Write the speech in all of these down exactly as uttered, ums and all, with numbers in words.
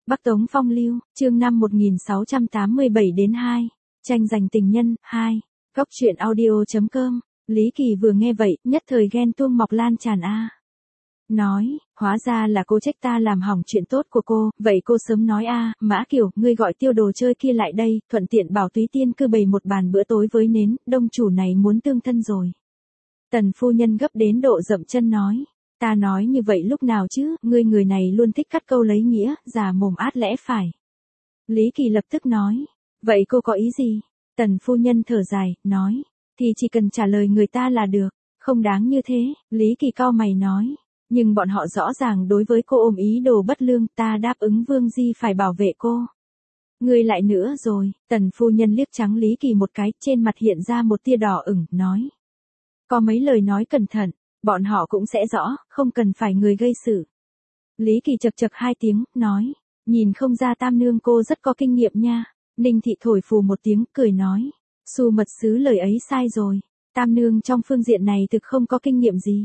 Bắc Tống Phong Lưu, chương năm một nghìn sáu trăm tám mươi bảy đến hai. Tranh giành tình nhân, hai. Góc truyện audio.com. Lý Kỳ vừa nghe vậy, nhất thời ghen tuông mọc lan tràn a. Nói, hóa ra là cô trách ta làm hỏng chuyện tốt của cô, vậy cô sớm nói a, Mã Kiều, ngươi gọi tiêu đồ chơi kia lại đây, thuận tiện bảo Túy Tiên cứ bày một bàn bữa tối với nến, đông chủ này muốn tương thân rồi. Tần phu nhân gấp đến độ dậm chân nói. Ta nói như vậy lúc nào chứ, ngươi người này luôn thích cắt câu lấy nghĩa, già mồm át lẽ phải. Lý Kỳ lập tức nói, vậy cô có ý gì? Tần phu nhân thở dài, nói, thì chỉ cần trả lời người ta là được, không đáng như thế. Lý Kỳ cau mày nói, nhưng bọn họ rõ ràng đối với cô ôm ý đồ bất lương, ta đáp ứng Vương Di phải bảo vệ cô. Ngươi lại nữa rồi, tần phu nhân liếc trắng Lý Kỳ một cái, trên mặt hiện ra một tia đỏ ửng, nói. Có mấy lời nói cẩn thận. Bọn họ cũng sẽ rõ, không cần phải người gây sự. Lý Kỳ chật chật hai tiếng, nói, nhìn không ra tam nương cô rất có kinh nghiệm nha. Ninh thị thổi phù một tiếng, cười nói, Xu mật sứ lời ấy sai rồi, tam nương trong phương diện này thực không có kinh nghiệm gì.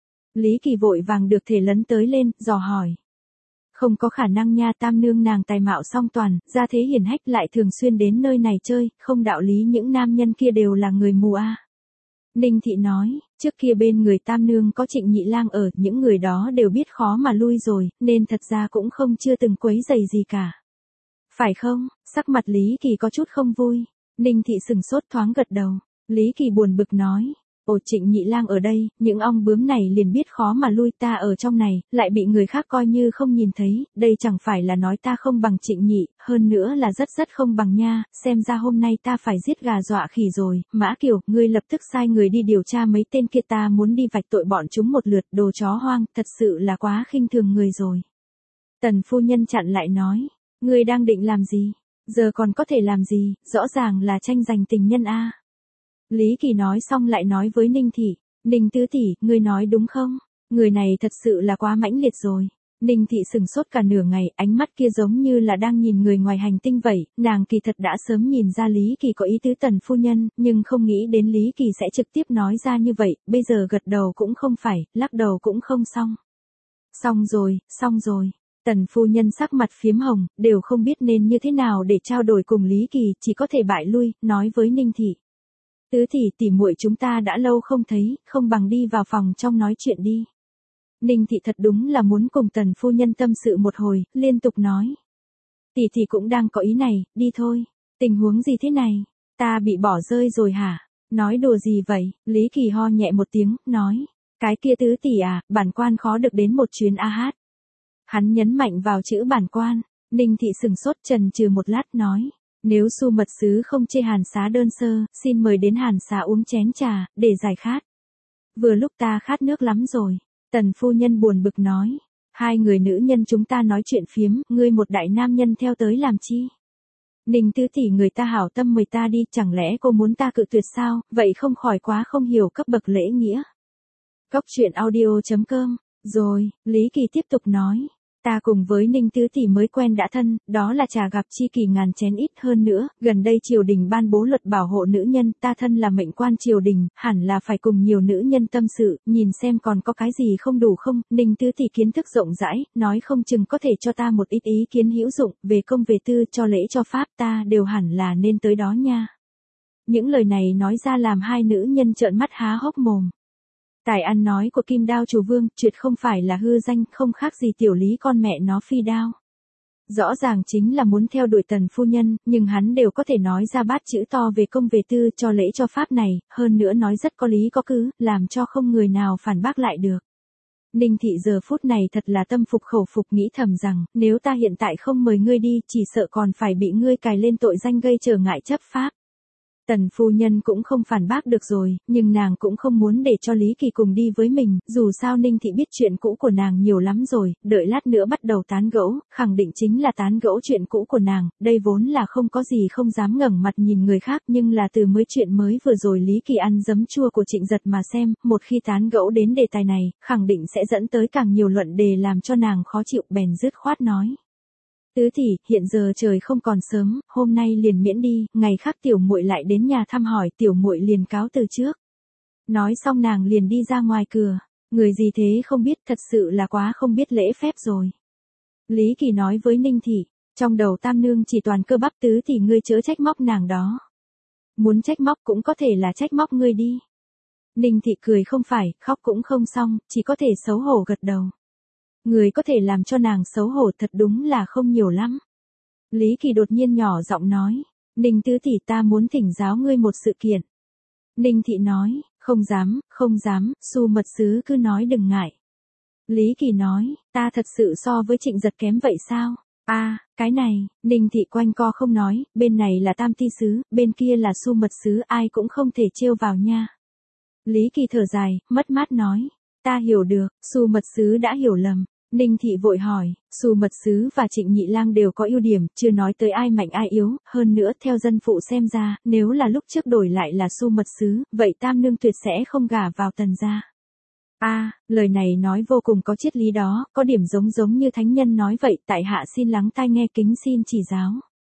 Lý Kỳ vội vàng được thể lấn tới lên, dò hỏi. Không có khả năng nha, tam nương nàng tài mạo song toàn, gia thế hiển hách lại thường xuyên đến nơi này chơi, không đạo lý những nam nhân kia đều là người mù a. Ninh thị nói, trước kia bên người tam nương có Trịnh Nhị Lang ở, những người đó đều biết khó mà lui rồi, nên thật ra cũng không chưa từng quấy rầy gì cả. Phải không? Sắc mặt Lý Kỳ có chút không vui. Ninh thị sừng sốt thoáng gật đầu. Lý Kỳ buồn bực nói, ồ Trịnh Nhị Lang ở đây, những ong bướm này liền biết khó mà lui, ta ở trong này, lại bị người khác coi như không nhìn thấy, đây chẳng phải là nói ta không bằng Trịnh Nhị, hơn nữa là rất rất không bằng nha, xem ra hôm nay ta phải giết gà dọa khỉ rồi. Mã Kiều, ngươi lập tức sai người đi điều tra mấy tên kia, ta muốn đi vạch tội bọn chúng một lượt, đồ chó hoang, thật sự là quá khinh thường người rồi. Tần phu nhân chặn lại nói, ngươi đang định làm gì? Giờ còn có thể làm gì, rõ ràng là tranh giành tình nhân a. Lý Kỳ nói xong lại nói với Ninh thị, Ninh tứ tỷ, ngươi nói đúng không? Người này thật sự là quá mãnh liệt rồi. Ninh thị sừng sốt cả nửa ngày, ánh mắt kia giống như là đang nhìn người ngoài hành tinh vậy, nàng kỳ thật đã sớm nhìn ra Lý Kỳ có ý tứ tần phu nhân, nhưng không nghĩ đến Lý Kỳ sẽ trực tiếp nói ra như vậy, bây giờ gật đầu cũng không phải, lắc đầu cũng không xong. Xong rồi, xong rồi. Tần phu nhân sắc mặt phiếm hồng, đều không biết nên như thế nào để trao đổi cùng Lý Kỳ, chỉ có thể bại lui, nói với Ninh thị. Tứ tỷ tỷ muội chúng ta đã lâu không thấy, không bằng đi vào phòng trong nói chuyện đi. Ninh thị thật đúng là muốn cùng tần phu nhân tâm sự một hồi, liên tục nói. Tỷ tỷ cũng đang có ý này, đi thôi. Tình huống gì thế này? Ta bị bỏ rơi rồi hả? Nói đùa gì vậy? Lý Kỳ ho nhẹ một tiếng, nói. Cái kia tứ tỷ à, bản quan khó được đến một chuyến a hát. Hắn nhấn mạnh vào chữ bản quan. Ninh thị sừng sốt chần chừ một lát nói. Nếu Xu mật sứ không chê Hàn Xá đơn sơ, xin mời đến Hàn Xá uống chén trà, để giải khát. Vừa lúc ta khát nước lắm rồi. Tần phu nhân buồn bực nói. Hai người nữ nhân chúng ta nói chuyện phiếm, ngươi một đại nam nhân theo tới làm chi? Ninh tứ tỷ người ta hảo tâm mời ta đi, chẳng lẽ cô muốn ta cự tuyệt sao, vậy không khỏi quá không hiểu cấp bậc lễ nghĩa. Góc truyện audio.com. Rồi, Lý Kỳ tiếp tục nói. Ta cùng với Ninh tứ tỷ mới quen đã thân, đó là trà gặp chi kỳ ngàn chén ít, hơn nữa, gần đây triều đình ban bố luật bảo hộ nữ nhân, ta thân là mệnh quan triều đình, hẳn là phải cùng nhiều nữ nhân tâm sự, nhìn xem còn có cái gì không đủ không. Ninh tứ tỷ kiến thức rộng rãi, nói không chừng có thể cho ta một ít ý kiến hữu dụng, về công về tư, cho lễ cho pháp, ta đều hẳn là nên tới đó nha. Những lời này nói ra làm hai nữ nhân trợn mắt há hốc mồm. Tài ăn nói của Kim Đao chủ vương, tuyệt không phải là hư danh, không khác gì tiểu Lý con mẹ nó phi đao. Rõ ràng chính là muốn theo đuổi tần phu nhân, nhưng hắn đều có thể nói ra bát chữ to về công về tư, cho lễ cho pháp này, hơn nữa nói rất có lý có cứ, làm cho không người nào phản bác lại được. Ninh thị giờ phút này thật là tâm phục khẩu phục, nghĩ thầm rằng, nếu ta hiện tại không mời ngươi đi, chỉ sợ còn phải bị ngươi cài lên tội danh gây trở ngại chấp pháp. Tần phu nhân cũng không phản bác được rồi, nhưng nàng cũng không muốn để cho Lý Kỳ cùng đi với mình, dù sao Ninh thị biết chuyện cũ của nàng nhiều lắm rồi, đợi lát nữa bắt đầu tán gẫu, khẳng định chính là tán gẫu chuyện cũ của nàng, đây vốn là không có gì không dám ngẩng mặt nhìn người khác, nhưng là từ mới chuyện mới vừa rồi Lý Kỳ ăn giấm chua của Trịnh Giật mà xem, một khi tán gẫu đến đề tài này, khẳng định sẽ dẫn tới càng nhiều luận đề làm cho nàng khó chịu, bèn dứt khoát nói. Tứ tỷ, hiện giờ trời không còn sớm, hôm nay liền miễn đi, ngày khác tiểu muội lại đến nhà thăm hỏi, tiểu muội liền cáo từ trước. Nói xong nàng liền đi ra ngoài cửa, người gì thế không biết, thật sự là quá không biết lễ phép rồi. Lý Kỳ nói với Ninh Thị, trong đầu tam nương chỉ toàn cơ bắp tứ thì ngươi chớ trách móc nàng đó. Muốn trách móc cũng có thể là trách móc ngươi đi. Ninh Thị cười không phải, khóc cũng không xong, chỉ có thể xấu hổ gật đầu. Người có thể làm cho nàng xấu hổ thật đúng là không nhiều lắm. Lý Kỳ đột nhiên nhỏ giọng nói, Ninh tứ tỷ ta muốn thỉnh giáo ngươi một sự kiện. Ninh Thị nói, không dám, không dám, Xu mật sứ cứ nói đừng ngại. Lý Kỳ nói, ta thật sự so với Trịnh Giật kém vậy sao? A, à, cái này, Ninh Thị quanh co không nói, bên này là Tam Ti sứ, bên kia là Xu mật sứ, ai cũng không thể trêu vào nha. Lý Kỳ thở dài, mất mát nói, ta hiểu được, Xu mật sứ đã hiểu lầm. Ninh Thị vội hỏi, Xu mật sứ và Trịnh Nhị Lang đều có ưu điểm, chưa nói tới ai mạnh ai yếu, hơn nữa theo dân phụ xem ra, nếu là lúc trước đổi lại là Xu mật sứ, vậy tam nương tuyệt sẽ không gả vào Tần gia. A, à, lời này nói vô cùng có triết lý đó, có điểm giống giống như thánh nhân nói vậy, tại hạ xin lắng tai nghe kính xin chỉ giáo.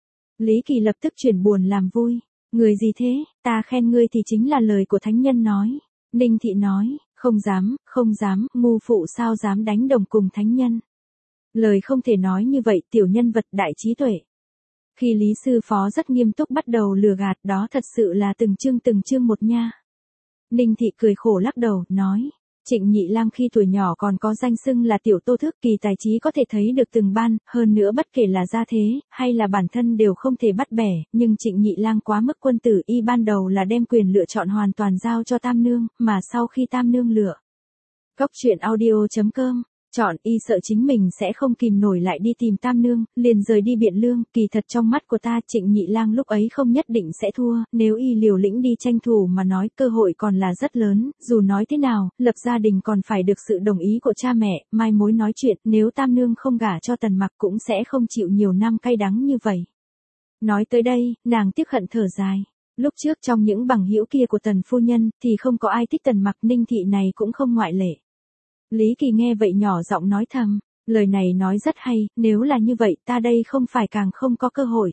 Lý Kỳ lập tức chuyển buồn làm vui, người gì thế, ta khen ngươi thì chính là lời của thánh nhân nói. Ninh Thị nói, không dám, không dám, ngu phụ sao dám đánh đồng cùng thánh nhân. Lời không thể nói như vậy, tiểu nhân vật đại trí tuệ. Khi Lý sư phó rất nghiêm túc bắt đầu lừa gạt đó thật sự là từng chương từng chương một nha. Ninh Thị cười khổ lắc đầu, nói, Trịnh Nhị Lang khi tuổi nhỏ còn có danh xưng là tiểu tô thức, kỳ tài trí có thể thấy được từng ban, hơn nữa bất kể là gia thế, hay là bản thân đều không thể bắt bẻ, nhưng Trịnh Nhị Lang quá mức quân tử, y ban đầu là đem quyền lựa chọn hoàn toàn giao cho tam nương, mà sau khi tam nương lựa. Cốc truyện audio chấm com chọn y sợ chính mình sẽ không kìm nổi lại đi tìm tam nương, liền rời đi Biện Lương, kỳ thật trong mắt của ta Trịnh Nhị Lang lúc ấy không nhất định sẽ thua, nếu y liều lĩnh đi tranh thủ mà nói cơ hội còn là rất lớn, dù nói thế nào, lập gia đình còn phải được sự đồng ý của cha mẹ, mai mối nói chuyện, nếu tam nương không gả cho Tần Mặc cũng sẽ không chịu nhiều năm cay đắng như vậy. Nói tới đây, nàng tiếc hận thở dài. Lúc trước trong những bằng hữu kia của Tần phu nhân, thì không có ai thích Tần Mặc, Ninh Thị này cũng không ngoại lệ. Lý Kỳ nghe vậy nhỏ giọng nói thầm, lời này nói rất hay, nếu là như vậy ta đây không phải càng không có cơ hội.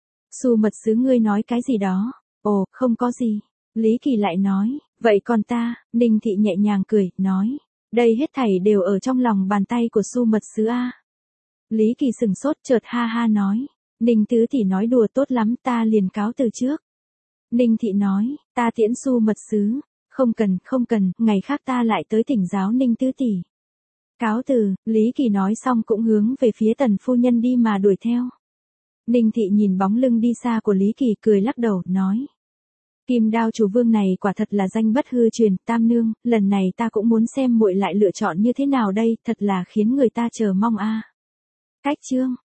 Xu mật sứ ngươi nói cái gì đó, ồ, không có gì. Lý Kỳ lại nói, vậy còn ta, Ninh Thị nhẹ nhàng cười, nói, đây hết thảy đều ở trong lòng bàn tay của Xu mật sứ a. Lý Kỳ sừng sốt chợt ha ha nói, Ninh tứ tỷ nói đùa tốt lắm ta liền cáo từ trước. Ninh Thị nói, ta tiễn Xu mật sứ. Không cần, không cần, ngày khác ta lại tới thỉnh giáo Ninh tứ tỷ. Cáo từ, Lý Kỳ nói xong cũng hướng về phía Tần phu nhân đi mà đuổi theo. Ninh Thị nhìn bóng lưng đi xa của Lý Kỳ cười lắc đầu, nói. Kim Đao chủ vương này quả thật là danh bất hư truyền, tam nương, lần này ta cũng muốn xem muội lại lựa chọn như thế nào đây, thật là khiến người ta chờ mong a. À. Cách chương